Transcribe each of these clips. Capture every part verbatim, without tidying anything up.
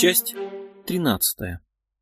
Часть тринадцатая.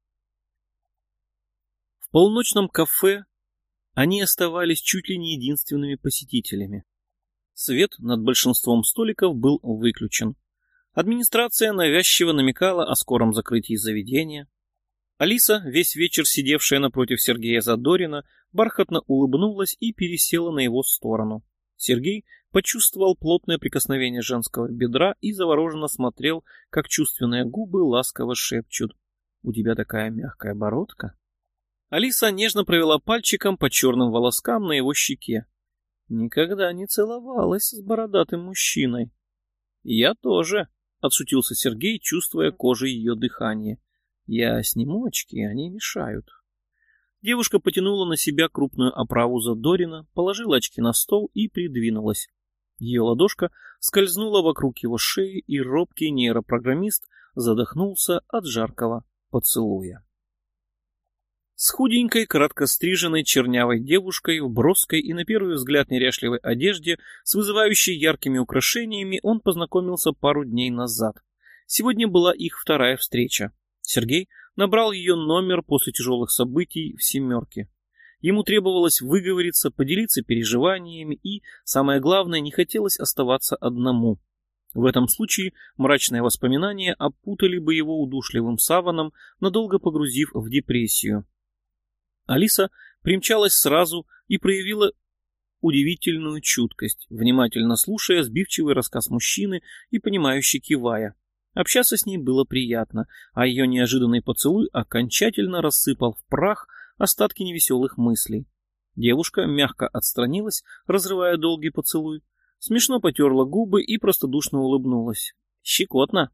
В полуночном кафе они оставались чуть ли не единственными посетителями. Свет над большинством столиков был выключен. Администрация навязчиво намекала о скором закрытии заведения. Алиса, весь вечер сидевшая напротив Сергея Задорина, бархатно улыбнулась и пересела на его сторону. Сергей почувствовал плотное прикосновение женского бедра и завороженно смотрел, как чувственные губы ласково шепчут: «У тебя такая мягкая бородка». Алиса нежно провела пальчиком по черным волоскам на его щеке. «Никогда не целовалась с бородатым мужчиной». «Я тоже», — отшутился Сергей, чувствуя кожей ее дыхание. «Я сниму очки, они мешают». Девушка потянула на себя крупную оправу Задорина, положила очки на стол и придвинулась. Ее ладошка скользнула вокруг его шеи, и робкий нейропрограммист задохнулся от жаркого поцелуя. С худенькой, коротко стриженной чернявой девушкой в броской и на первый взгляд неряшливой одежде с вызывающей яркими украшениями он познакомился пару дней назад. Сегодня была их вторая встреча. Сергей набрал ее номер после тяжелых событий в «семерке». Ему требовалось выговориться, поделиться переживаниями и, самое главное, не хотелось оставаться одному. В этом случае мрачные воспоминания опутали бы его удушливым саваном, надолго погрузив в депрессию. Алиса примчалась сразу и проявила удивительную чуткость, внимательно слушая сбивчивый рассказ мужчины и понимающе кивая. Общаться с ней было приятно, а ее неожиданный поцелуй окончательно рассыпал в прах остатки невеселых мыслей. Девушка мягко отстранилась, разрывая долгий поцелуй, смешно потерла губы и простодушно улыбнулась. Щекотно.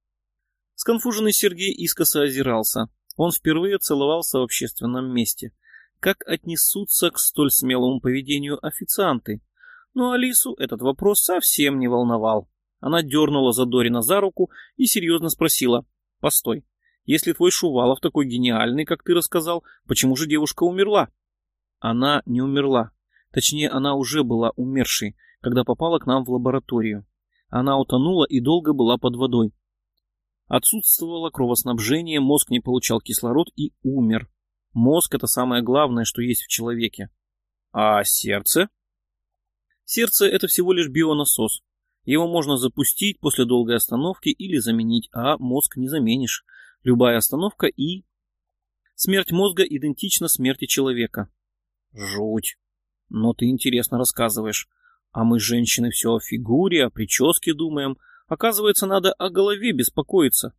Сконфуженный Сергей искоса озирался. Он впервые целовался в общественном месте. Как отнесутся к столь смелому поведению официанты? Но Алису этот вопрос совсем не волновал. Она дернула Задорина за руку и серьезно спросила: «Постой, если твой Шувалов такой гениальный, как ты рассказал, почему же девушка умерла?» «Она не умерла. Точнее, она уже была умершей, когда попала к нам в лабораторию. Она утонула и долго была под водой. Отсутствовало кровоснабжение, мозг не получал кислород и умер. Мозг — это самое главное, что есть в человеке». «А сердце?» «Сердце — это всего лишь бионасос. Его можно запустить после долгой остановки или заменить, а мозг не заменишь. Любая остановка и... Смерть мозга идентична смерти человека». «Жуть. Но ты интересно рассказываешь. А мы, женщины, все о фигуре, о прическе думаем. Оказывается, надо о голове беспокоиться».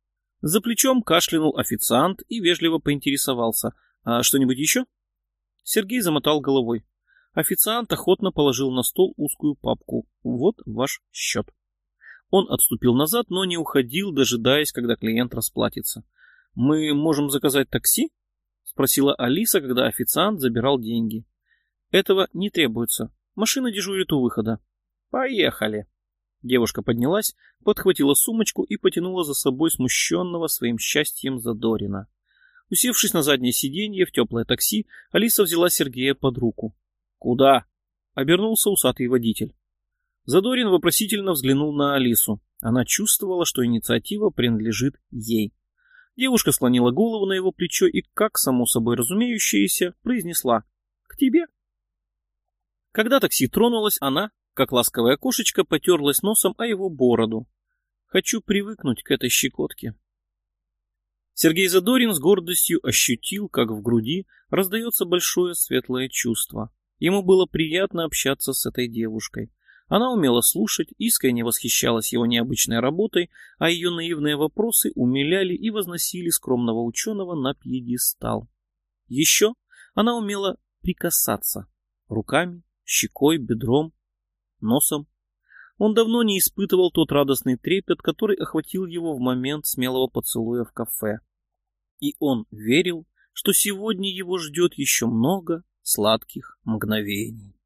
За плечом кашлянул официант и вежливо поинтересовался: «А что-нибудь еще?» Сергей замотал головой. Официант охотно положил на стол узкую папку. «Вот ваш счет». Он отступил назад, но не уходил, дожидаясь, когда клиент расплатится. «Мы можем заказать такси?» — спросила Алиса, когда официант забирал деньги. «Этого не требуется. Машина дежурит у выхода». «Поехали». Девушка поднялась, подхватила сумочку и потянула за собой смущенного своим счастьем Задорина. Усевшись на заднее сиденье в теплое такси, Алиса взяла Сергея под руку. «Куда?» — обернулся усатый водитель. Задорин вопросительно взглянул на Алису. Она чувствовала, что инициатива принадлежит ей. Девушка склонила голову на его плечо и, как само собой разумеющееся, произнесла: «К тебе». Когда такси тронулось, она, как ласковая кошечка, потерлась носом о его бороду. «Хочу привыкнуть к этой щекотке». Сергей Задорин с гордостью ощутил, как в груди раздается большое светлое чувство. Ему было приятно общаться с этой девушкой. Она умела слушать, искренне восхищалась его необычной работой, а ее наивные вопросы умиляли и возносили скромного ученого на пьедестал. Еще она умела прикасаться руками, щекой, бедром, носом. Он давно не испытывал тот радостный трепет, который охватил его в момент смелого поцелуя в кафе. И он верил, что сегодня его ждет еще много сладких мгновений.